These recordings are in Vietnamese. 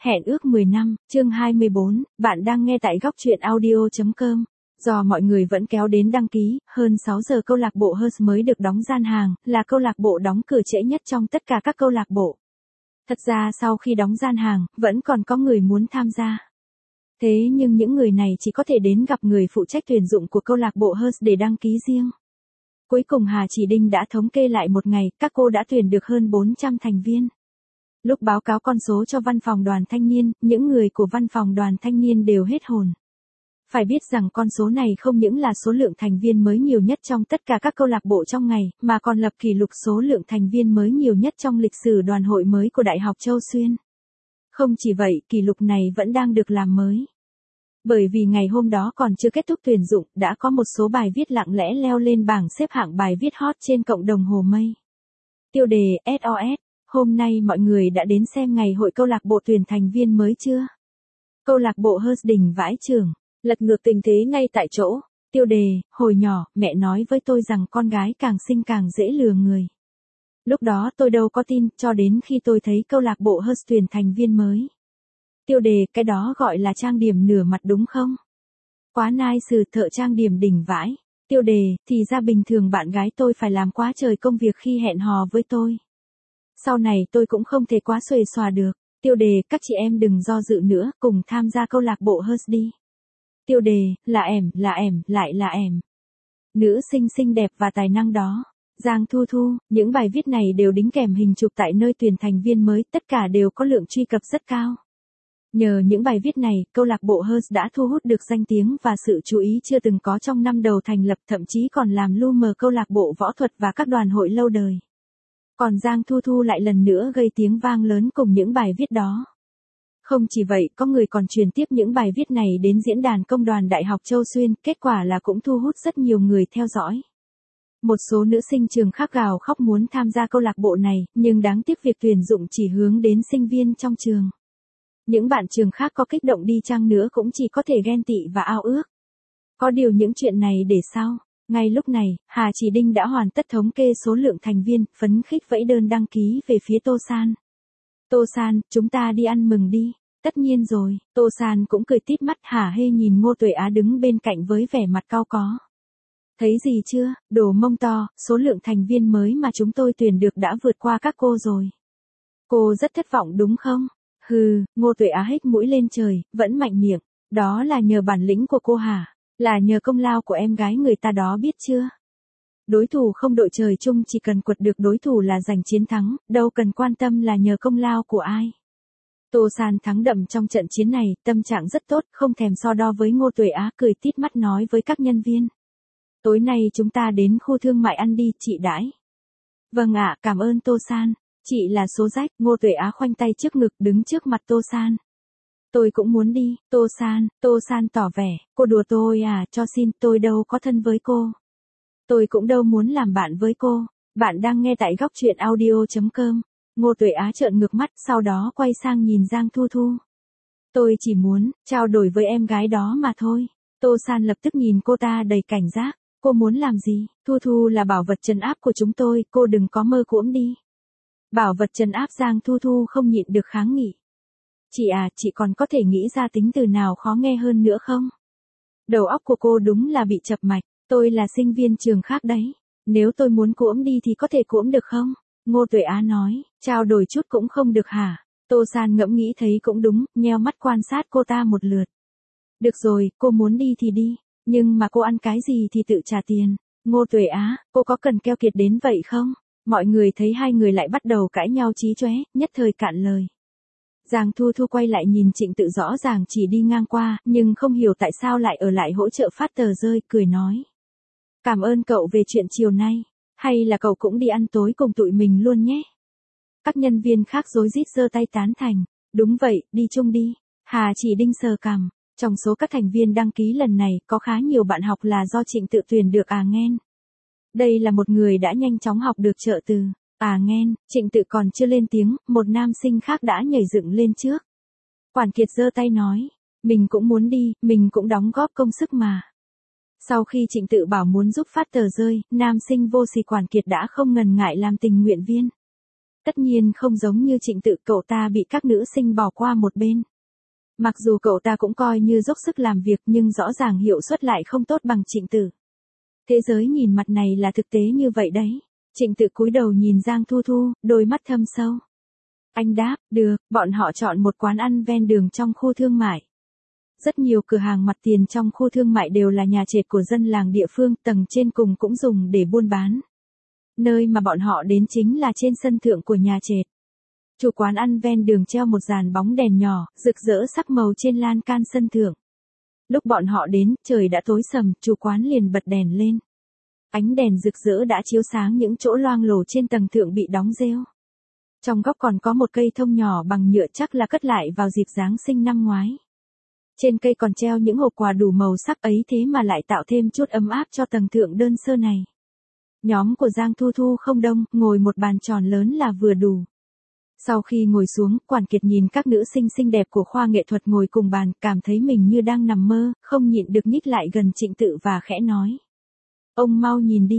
Hẹn ước 10 năm, chương 24, bạn đang nghe tại góc truyện audio.com. Do mọi người vẫn kéo đến đăng ký, hơn 6 giờ câu lạc bộ Hearst mới được đóng gian hàng, là câu lạc bộ đóng cửa trễ nhất trong tất cả các câu lạc bộ. Thật ra sau khi đóng gian hàng, vẫn còn có người muốn tham gia. Thế nhưng những người này chỉ có thể đến gặp người phụ trách tuyển dụng của câu lạc bộ Hearst để đăng ký riêng. Cuối cùng Hà Chỉ Đinh đã thống kê lại một ngày, các cô đã tuyển được hơn 400 thành viên. Lúc báo cáo con số cho văn phòng đoàn thanh niên, những người của văn phòng đoàn thanh niên đều hết hồn. Phải biết rằng con số này không những là số lượng thành viên mới nhiều nhất trong tất cả các câu lạc bộ trong ngày, mà còn lập kỷ lục số lượng thành viên mới nhiều nhất trong lịch sử đoàn hội mới của Đại học Châu Xuyên. Không chỉ vậy, kỷ lục này vẫn đang được làm mới. Bởi vì ngày hôm đó còn chưa kết thúc tuyển dụng, đã có một số bài viết lặng lẽ leo lên bảng xếp hạng bài viết hot trên cộng đồng Hồ Mây. Tiêu đề SOS. Hôm nay mọi người đã đến xem ngày hội câu lạc bộ tuyển thành viên mới chưa? Câu lạc bộ Hearst Đình Vãi Trường, lật ngược tình thế ngay tại chỗ. Tiêu đề, hồi nhỏ, mẹ nói với tôi rằng con gái càng xinh càng dễ lừa người. Lúc đó tôi đâu có tin, cho đến khi tôi thấy câu lạc bộ Hearst tuyển thành viên mới. Tiêu đề, cái đó gọi là trang điểm nửa mặt đúng không? Quá nice, thợ trang điểm đỉnh vãi. Tiêu đề, thì ra bình thường bạn gái tôi phải làm quá trời công việc khi hẹn hò với tôi. Sau này tôi cũng không thể quá xuề xòa được. Tiêu đề, các chị em đừng do dự nữa, cùng tham gia câu lạc bộ Hearst đi. Tiêu đề, là em, lại là em. Nữ sinh xinh đẹp và tài năng đó. Giang Thu Thu, những bài viết này đều đính kèm hình chụp tại nơi tuyển thành viên mới, tất cả đều có lượng truy cập rất cao. Nhờ những bài viết này, câu lạc bộ Hearst đã thu hút được danh tiếng và sự chú ý chưa từng có trong năm đầu thành lập, thậm chí còn làm lu mờ câu lạc bộ võ thuật và các đoàn hội lâu đời. Còn Giang Thu Thu lại lần nữa gây tiếng vang lớn cùng những bài viết đó. Không chỉ vậy, có người còn truyền tiếp những bài viết này đến diễn đàn công đoàn Đại học Châu Xuyên, kết quả là cũng thu hút rất nhiều người theo dõi. Một số nữ sinh trường khác gào khóc muốn tham gia câu lạc bộ này, nhưng đáng tiếc việc tuyển dụng chỉ hướng đến sinh viên trong trường. Những bạn trường khác có kích động đi chăng nữa cũng chỉ có thể ghen tị và ao ước. Có điều những chuyện này để sau. Ngay lúc này, Hà Chỉ Đinh đã hoàn tất thống kê số lượng thành viên, phấn khích vẫy đơn đăng ký về phía Tô San. Tô San, chúng ta đi ăn mừng đi. Tất nhiên rồi, Tô San cũng cười tít mắt hả hê nhìn Ngô Tuệ Á đứng bên cạnh với vẻ mặt cau có. Thấy gì chưa, đồ mông to, số lượng thành viên mới mà chúng tôi tuyển được đã vượt qua các cô rồi. Cô rất thất vọng đúng không? Hừ, Ngô Tuệ Á hếch mũi lên trời, vẫn mạnh miệng. Đó là nhờ bản lĩnh của cô hả? Là nhờ công lao của em gái người ta đó biết chưa? Đối thủ không đội trời chung, chỉ cần quật được đối thủ là giành chiến thắng, đâu cần quan tâm là nhờ công lao của ai. Tô San thắng đậm trong trận chiến này, tâm trạng rất tốt, không thèm so đo với Ngô Tuệ Á, cười tít mắt nói với các nhân viên. Tối nay chúng ta đến khu thương mại ăn đi, chị đãi. Vâng ạ, cảm ơn Tô San. Chị là số rách. Ngô Tuệ Á khoanh tay trước ngực đứng trước mặt Tô San. Tôi cũng muốn đi, Tô San tỏ vẻ, cô đùa tôi à, cho xin, tôi đâu có thân với cô. Tôi cũng đâu muốn làm bạn với cô. Bạn đang nghe tại góc truyện audio.com. Ngô Tuệ Á trợn ngược mắt, sau đó quay sang nhìn Giang Thu Thu. Tôi chỉ muốn trao đổi với em gái đó mà thôi. Tô San lập tức nhìn cô ta đầy cảnh giác. Cô muốn làm gì? Thu Thu là bảo vật trấn áp của chúng tôi, cô đừng có mơ cuỗm đi. Bảo vật trấn áp. Giang Thu Thu không nhịn được kháng nghị. Chị à, chị còn có thể nghĩ ra tính từ nào khó nghe hơn nữa không? Đầu óc của cô đúng là bị chập mạch, tôi là sinh viên trường khác đấy. Nếu tôi muốn cuỗm đi thì có thể cuỗm được không? Ngô Tuệ Á nói, trao đổi chút cũng không được hả? Tô San ngẫm nghĩ thấy cũng đúng, nheo mắt quan sát cô ta một lượt. Được rồi, cô muốn đi thì đi, nhưng mà cô ăn cái gì thì tự trả tiền. Ngô Tuệ Á, cô có cần keo kiệt đến vậy không? Mọi người thấy hai người lại bắt đầu cãi nhau chí chóe, nhất thời cạn lời. Giang Thu Thu quay lại nhìn Trịnh Tự rõ ràng chỉ đi ngang qua, nhưng không hiểu tại sao lại ở lại hỗ trợ phát tờ rơi, cười nói. Cảm ơn cậu về chuyện chiều nay, hay là cậu cũng đi ăn tối cùng tụi mình luôn nhé. Các nhân viên khác rối rít giơ tay tán thành. Đúng vậy, đi chung đi. Hà Chỉ Đinh sờ cằm. Trong số các thành viên đăng ký lần này, có khá nhiều bạn học là do Trịnh Tự tuyển được à nghen. Đây là một người đã nhanh chóng học được trợ từ. À nghen, Trịnh Tự còn chưa lên tiếng, một nam sinh khác đã nhảy dựng lên trước. Quản Kiệt giơ tay nói, mình cũng muốn đi, mình cũng đóng góp công sức mà. Sau khi Trịnh Tự bảo muốn giúp phát tờ rơi, nam sinh vô sỉ Quản Kiệt đã không ngần ngại làm tình nguyện viên. Tất nhiên không giống như Trịnh Tự, cậu ta bị các nữ sinh bỏ qua một bên. Mặc dù cậu ta cũng coi như dốc sức làm việc nhưng rõ ràng hiệu suất lại không tốt bằng Trịnh Tự. Thế giới nhìn mặt này là thực tế như vậy đấy. Trịnh Tự cúi đầu nhìn Giang Thu Thu, đôi mắt thâm sâu. Anh đáp, được, bọn họ chọn một quán ăn ven đường trong khu thương mại. Rất nhiều cửa hàng mặt tiền trong khu thương mại đều là nhà trệt của dân làng địa phương, tầng trên cùng cũng dùng để buôn bán. Nơi mà bọn họ đến chính là trên sân thượng của nhà trệt. Chủ quán ăn ven đường treo một dàn bóng đèn nhỏ, rực rỡ sắc màu trên lan can sân thượng. Lúc bọn họ đến, trời đã tối sầm, chủ quán liền bật đèn lên. Ánh đèn rực rỡ đã chiếu sáng những chỗ loang lổ trên tầng thượng bị đóng rêu. Trong góc còn có một cây thông nhỏ bằng nhựa, chắc là cất lại vào dịp Giáng sinh năm ngoái. Trên cây còn treo những hộp quà đủ màu sắc ấy, thế mà lại tạo thêm chút ấm áp cho tầng thượng đơn sơ này. Nhóm của Giang Thu Thu không đông, ngồi một bàn tròn lớn là vừa đủ. Sau khi ngồi xuống, Quản Kiệt nhìn các nữ sinh xinh đẹp của khoa nghệ thuật ngồi cùng bàn, cảm thấy mình như đang nằm mơ, không nhịn được nhích lại gần Trịnh Tự và khẽ nói. Ông mau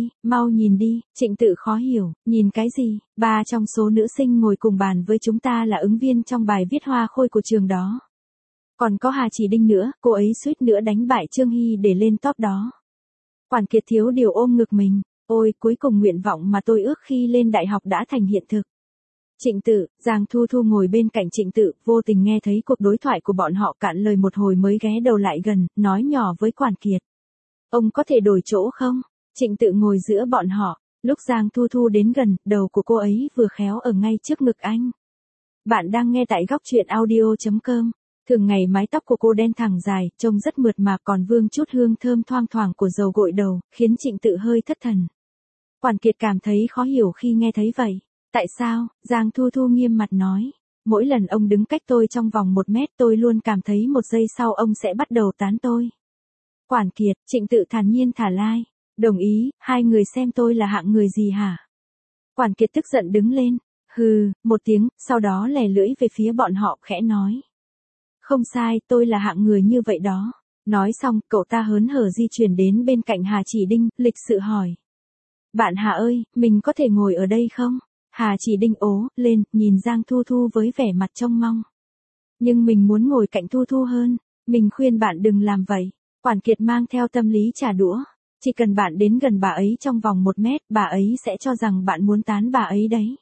nhìn đi, Trịnh Tự khó hiểu, nhìn cái gì, 3 trong số nữ sinh ngồi cùng bàn với chúng ta là ứng viên trong bài viết hoa khôi của trường đó. Còn có Hà Chỉ Đinh nữa, cô ấy suýt nữa đánh bại Trương Hy để lên top đó. Quản Kiệt thiếu điều ôm ngực mình, ôi cuối cùng nguyện vọng mà tôi ước khi lên đại học đã thành hiện thực. Trịnh Tự, Giang Thu Thu ngồi bên cạnh Trịnh Tự, vô tình nghe thấy cuộc đối thoại của bọn họ, cạn lời một hồi mới ghé đầu lại gần, nói nhỏ với Quản Kiệt. Ông có thể đổi chỗ không? Trịnh Tự ngồi giữa bọn họ, lúc Giang Thu Thu đến gần, đầu của cô ấy vừa khéo ở ngay trước ngực anh. Bạn đang nghe tại góc truyện audio.com. Thường ngày mái tóc của cô đen thẳng dài, trông rất mượt mà, còn vương chút hương thơm thoang thoảng của dầu gội đầu, khiến Trịnh Tự hơi thất thần. Quản Kiệt cảm thấy khó hiểu khi nghe thấy vậy. Tại sao? Giang Thu Thu nghiêm mặt nói. Mỗi lần ông đứng cách tôi trong vòng 1 mét, tôi luôn cảm thấy 1 giây sau ông sẽ bắt đầu tán tôi. Quản Kiệt, Trịnh Tự thản nhiên thả lai. Đồng ý, hai người xem tôi là hạng người gì hả? Quản Kiệt tức giận đứng lên. Hừ, một tiếng, sau đó lè lưỡi về phía bọn họ khẽ nói. Không sai, tôi là hạng người như vậy đó. Nói xong, cậu ta hớn hở di chuyển đến bên cạnh Hà Chỉ Đinh, lịch sự hỏi. Bạn Hà ơi, mình có thể ngồi ở đây không? Hà Chỉ Đinh ố lên, nhìn Giang Thu Thu với vẻ mặt trông mong. Nhưng mình muốn ngồi cạnh Thu Thu hơn, mình khuyên bạn đừng làm vậy. Quản Kiệt mang theo tâm lý trả đũa. Chỉ cần bạn đến gần bà ấy trong vòng 1 mét, bà ấy sẽ cho rằng bạn muốn tán bà ấy đấy.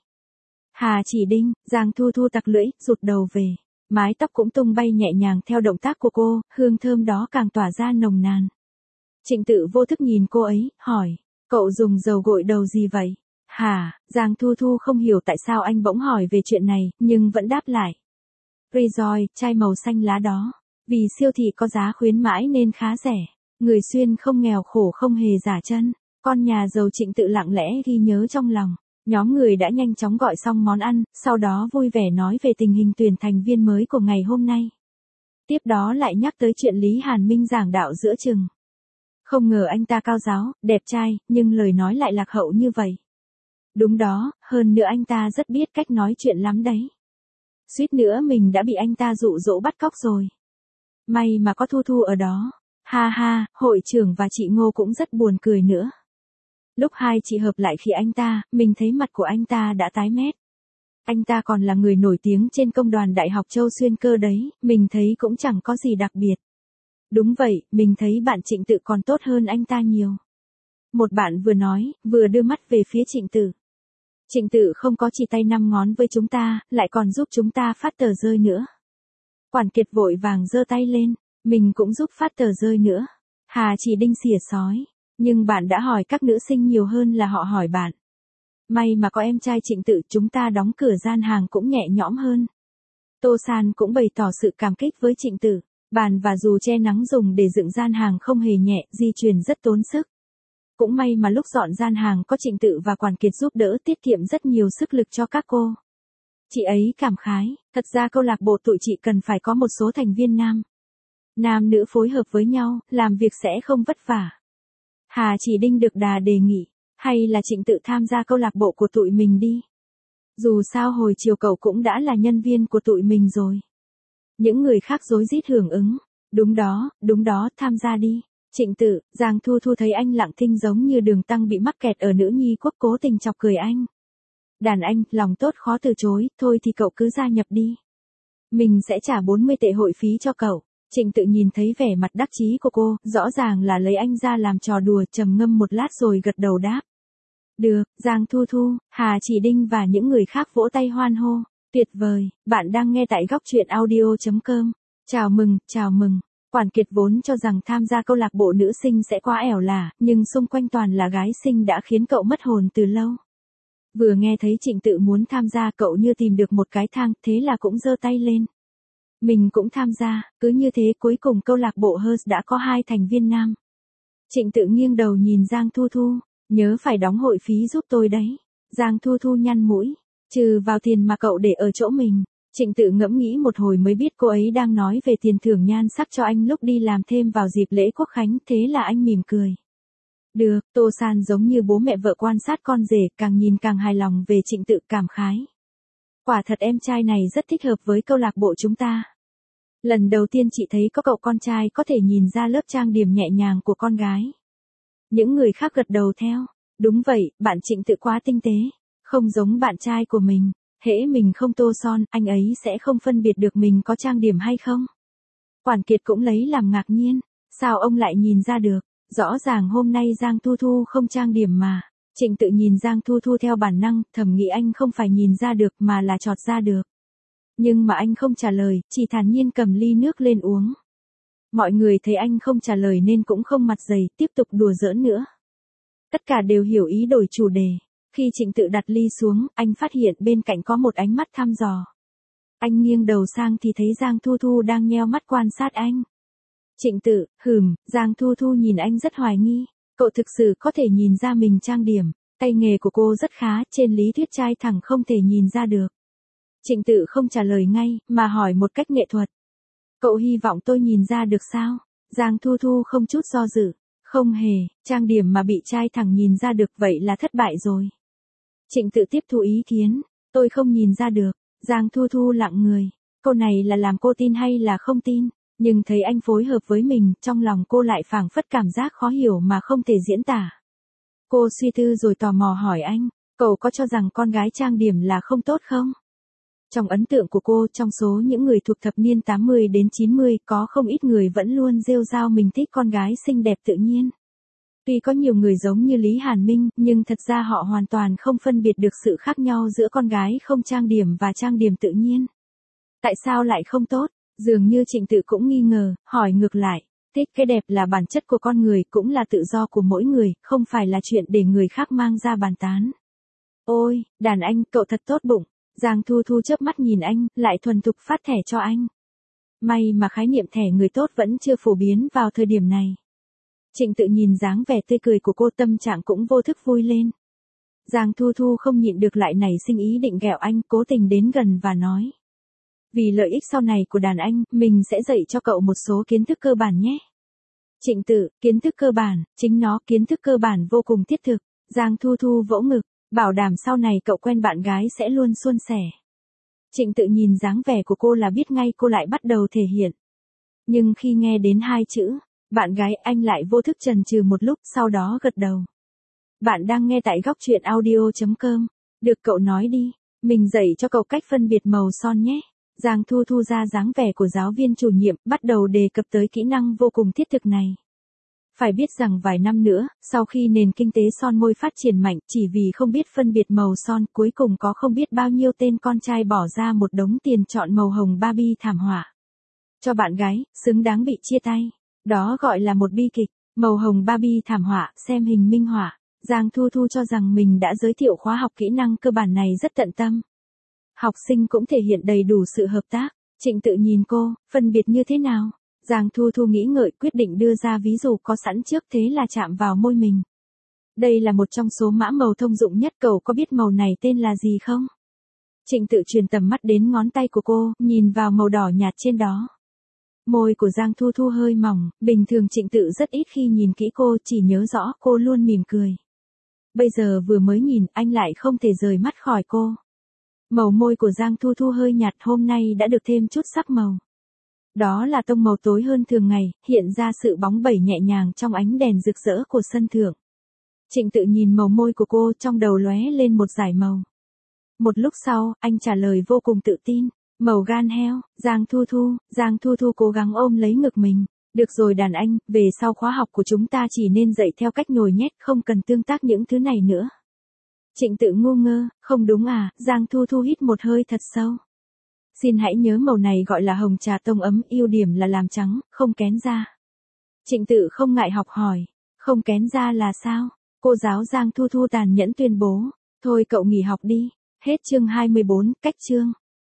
Hà Chỉ Đinh, Giang Thu Thu tặc lưỡi, rụt đầu về. Mái tóc cũng tung bay nhẹ nhàng theo động tác của cô, hương thơm đó càng tỏa ra nồng nàn. Trịnh Tự vô thức nhìn cô ấy, hỏi, cậu dùng dầu gội đầu gì vậy? Hả? Giang Thu Thu không hiểu tại sao anh bỗng hỏi về chuyện này, nhưng vẫn đáp lại. Rejoice, chai màu xanh lá đó. Vì siêu thị có giá khuyến mãi nên khá rẻ. Người xuyên không nghèo khổ không hề giả chân. Con nhà giàu Trịnh Tự lặng lẽ ghi nhớ trong lòng. Nhóm người đã nhanh chóng gọi xong món ăn, sau đó vui vẻ nói về tình hình tuyển thành viên mới của ngày hôm nay. Tiếp đó lại nhắc tới chuyện Lý Hàn Minh giảng đạo giữa chừng. Không ngờ anh ta cao giáo, đẹp trai, nhưng lời nói lại lạc hậu như vậy. Đúng đó, hơn nữa anh ta rất biết cách nói chuyện lắm đấy. Suýt nữa mình đã bị anh ta dụ dỗ bắt cóc rồi. May mà có Thu Thu ở đó. Ha ha, hội trưởng và chị Ngô cũng rất buồn cười nữa. Lúc hai chị hợp lại khi anh ta, mình thấy mặt của anh ta đã tái mét. Anh ta còn là người nổi tiếng trên công đoàn Đại học Châu Xuyên cơ đấy, mình thấy cũng chẳng có gì đặc biệt. Đúng vậy, mình thấy bạn Trịnh Tự còn tốt hơn anh ta nhiều. Một bạn vừa nói, vừa đưa mắt về phía Trịnh Tự. Trịnh Tự không có chỉ tay 5 ngón với chúng ta, lại còn giúp chúng ta phát tờ rơi nữa. Quản Kiệt vội vàng giơ tay lên, mình cũng giúp phát tờ rơi nữa. Hà Chỉ Đinh xỉa xói. Nhưng bạn đã hỏi các nữ sinh nhiều hơn là họ hỏi bạn. May mà có em trai Trịnh Tự, chúng ta đóng cửa gian hàng cũng nhẹ nhõm hơn. Tô San cũng bày tỏ sự cảm kích với Trịnh Tự. Bàn và dù che nắng dùng để dựng gian hàng không hề nhẹ, di chuyển rất tốn sức. Cũng may mà lúc dọn gian hàng có Trịnh Tự và Quản Kiệt giúp đỡ, tiết kiệm rất nhiều sức lực cho các cô. Chị ấy cảm khái, thật ra câu lạc bộ tụi chị cần phải có một số thành viên nam. Nam nữ phối hợp với nhau, làm việc sẽ không vất vả. Hà Chỉ Đinh được đà đề nghị, hay là Trịnh Tự tham gia câu lạc bộ của tụi mình đi. Dù sao hồi chiều cậu cũng đã là nhân viên của tụi mình rồi. Những người khác rối rít hưởng ứng. Đúng đó, tham gia đi. Trịnh Tự, Giang Thu Thu thấy anh lặng thinh giống như Đường Tăng bị mắc kẹt ở nữ nhi quốc cố tình chọc cười anh. Đàn anh, lòng tốt khó từ chối, thôi thì cậu cứ gia nhập đi. Mình sẽ trả 40 tệ hội phí cho cậu. Trịnh Tự nhìn thấy vẻ mặt đắc chí của cô, rõ ràng là lấy anh ra làm trò đùa, trầm ngâm một lát rồi gật đầu đáp. Được, Giang Thu Thu, Hà Chỉ Đinh và những người khác vỗ tay hoan hô. Tuyệt vời, bạn đang nghe tại góc truyện audio.com. Chào mừng, chào mừng. Quản Kiệt vốn cho rằng tham gia câu lạc bộ nữ sinh sẽ quá ẻo lả, nhưng xung quanh toàn là gái xinh đã khiến cậu mất hồn từ lâu. Vừa nghe thấy Trịnh Tự muốn tham gia, cậu như tìm được một cái thang, thế là cũng giơ tay lên. Mình cũng tham gia, cứ như thế cuối cùng câu lạc bộ Hers đã có 2 thành viên nam. Trịnh Tự nghiêng đầu nhìn Giang Thu Thu, nhớ phải đóng hội phí giúp tôi đấy. Giang Thu Thu nhăn mũi, trừ vào tiền mà cậu để ở chỗ mình. Trịnh Tự ngẫm nghĩ một hồi mới biết cô ấy đang nói về tiền thưởng nhan sắc cho anh lúc đi làm thêm vào dịp lễ Quốc Khánh, thế là anh mỉm cười. Được, Tô San giống như bố mẹ vợ quan sát con rể, càng nhìn càng hài lòng về Trịnh Tự, cảm khái. Quả thật em trai này rất thích hợp với câu lạc bộ chúng ta. Lần đầu tiên chị thấy có cậu con trai có thể nhìn ra lớp trang điểm nhẹ nhàng của con gái. Những người khác gật đầu theo. Đúng vậy, bạn Trịnh Tự quá tinh tế. Không giống bạn trai của mình. Hễ mình không tô son, anh ấy sẽ không phân biệt được mình có trang điểm hay không. Quản Kiệt cũng lấy làm ngạc nhiên. Sao ông lại nhìn ra được? Rõ ràng hôm nay Giang Thu Thu không trang điểm mà. Trịnh Tự nhìn Giang Thu Thu theo bản năng, thầm nghĩ anh không phải nhìn ra được mà là chọt ra được. Nhưng mà anh không trả lời, chỉ thản nhiên cầm ly nước lên uống. Mọi người thấy anh không trả lời nên cũng không mặt dày, tiếp tục đùa giỡn nữa. Tất cả đều hiểu ý đổi chủ đề. Khi Trịnh Tự đặt ly xuống, anh phát hiện bên cạnh có một ánh mắt thăm dò. Anh nghiêng đầu sang thì thấy Giang Thu Thu đang nheo mắt quan sát anh. Trịnh Tự, Giang Thu Thu nhìn anh rất hoài nghi. Cậu thực sự có thể nhìn ra mình trang điểm. Tay nghề của cô rất khá, trên lý thuyết trai thẳng không thể nhìn ra được. Trịnh Tự không trả lời ngay, mà hỏi một cách nghệ thuật. Cậu hy vọng tôi nhìn ra được sao? Giang Thu Thu không chút do dự. Không hề, trang điểm mà bị trai thẳng nhìn ra được vậy là thất bại rồi. Trịnh Tự tiếp thu ý kiến. Tôi không nhìn ra được. Giang Thu Thu lặng người. Câu này là làm cô tin hay là không tin? Nhưng thấy anh phối hợp với mình, trong lòng cô lại phảng phất cảm giác khó hiểu mà không thể diễn tả. Cô suy tư rồi tò mò hỏi anh, cậu có cho rằng con gái trang điểm là không tốt không? Trong ấn tượng của cô, trong số những người thuộc thập niên 80 đến 90, có không ít người vẫn luôn rêu rao mình thích con gái xinh đẹp tự nhiên. Tuy có nhiều người giống như Lý Hàn Minh, nhưng thật ra họ hoàn toàn không phân biệt được sự khác nhau giữa con gái không trang điểm và trang điểm tự nhiên. Tại sao lại không tốt? Dường như Trịnh Tự cũng nghi ngờ, hỏi ngược lại. Thích cái đẹp là bản chất của con người, cũng là tự do của mỗi người, không phải là chuyện để người khác mang ra bàn tán. Ôi, đàn anh, cậu thật tốt bụng. Giang Thu Thu chớp mắt nhìn anh, lại thuần thục phát thẻ cho anh. May mà khái niệm thẻ người tốt vẫn chưa phổ biến vào thời điểm này. Trịnh Tự nhìn dáng vẻ tươi cười của cô, tâm trạng cũng vô thức vui lên. Giang Thu Thu không nhịn được lại nảy sinh ý định ghẹo anh, cố tình đến gần và nói. Vì lợi ích sau này của đàn anh, mình sẽ dạy cho cậu một số kiến thức cơ bản nhé. Trịnh Tự, kiến thức cơ bản, chính nó kiến thức cơ bản vô cùng thiết thực. Giang Thu Thu vỗ ngực, bảo đảm sau này cậu quen bạn gái sẽ luôn suôn sẻ. Trịnh Tự nhìn dáng vẻ của cô là biết ngay cô lại bắt đầu thể hiện. Nhưng khi nghe đến 2 chữ, bạn gái, anh lại vô thức chần chừ một lúc, sau đó gật đầu. Bạn đang nghe tại góc truyện audio.com. Được, cậu nói đi, mình dạy cho cậu cách phân biệt màu son nhé. Giang Thu Thu ra dáng vẻ của giáo viên chủ nhiệm, bắt đầu đề cập tới kỹ năng vô cùng thiết thực này. Phải biết rằng vài năm nữa, sau khi nền kinh tế son môi phát triển mạnh, chỉ vì không biết phân biệt màu son, cuối cùng có không biết bao nhiêu tên con trai bỏ ra một đống tiền chọn màu hồng Barbie thảm họa. Cho bạn gái, xứng đáng bị chia tay. Đó gọi là một bi kịch. Màu hồng Barbie thảm họa, xem hình minh họa. Giang Thu Thu cho rằng mình đã giới thiệu khóa học kỹ năng cơ bản này rất tận tâm. Học sinh cũng thể hiện đầy đủ sự hợp tác. Trịnh Tự nhìn cô, phân biệt như thế nào? Giang Thu Thu nghĩ ngợi, quyết định đưa ra ví dụ có sẵn trước, thế là chạm vào môi mình. Đây là một trong số mã màu thông dụng nhất, cậu có biết màu này tên là gì không? Trịnh Tự truyền tầm mắt đến ngón tay của cô, nhìn vào màu đỏ nhạt trên đó. Môi của Giang Thu Thu hơi mỏng, bình thường Trịnh Tự rất ít khi nhìn kỹ cô, chỉ nhớ rõ cô luôn mỉm cười. Bây giờ vừa mới nhìn, anh lại không thể rời mắt khỏi cô. Màu môi của Giang Thu Thu hơi nhạt, hôm nay đã được thêm chút sắc màu. Đó là tông màu tối hơn thường ngày, hiện ra sự bóng bẩy nhẹ nhàng trong ánh đèn rực rỡ của sân thượng. Trịnh Tự nhìn màu môi của cô, trong đầu lóe lên một dải màu. Một lúc sau, anh trả lời vô cùng tự tin. Màu gan heo, Giang Thu Thu cố gắng ôm lấy ngực mình. Được rồi đàn anh, về sau khóa học của chúng ta chỉ nên dạy theo cách nhồi nhét, không cần tương tác những thứ này nữa. Trịnh Tự ngu ngơ, không đúng à, Giang Thu Thu hít một hơi thật sâu. Xin hãy nhớ màu này gọi là hồng trà tông ấm, ưu điểm là làm trắng, không kén da. Trịnh Tự không ngại học hỏi, không kén da là sao? Cô giáo Giang Thu Thu tàn nhẫn tuyên bố, thôi cậu nghỉ học đi. Hết chương 24, cách chương.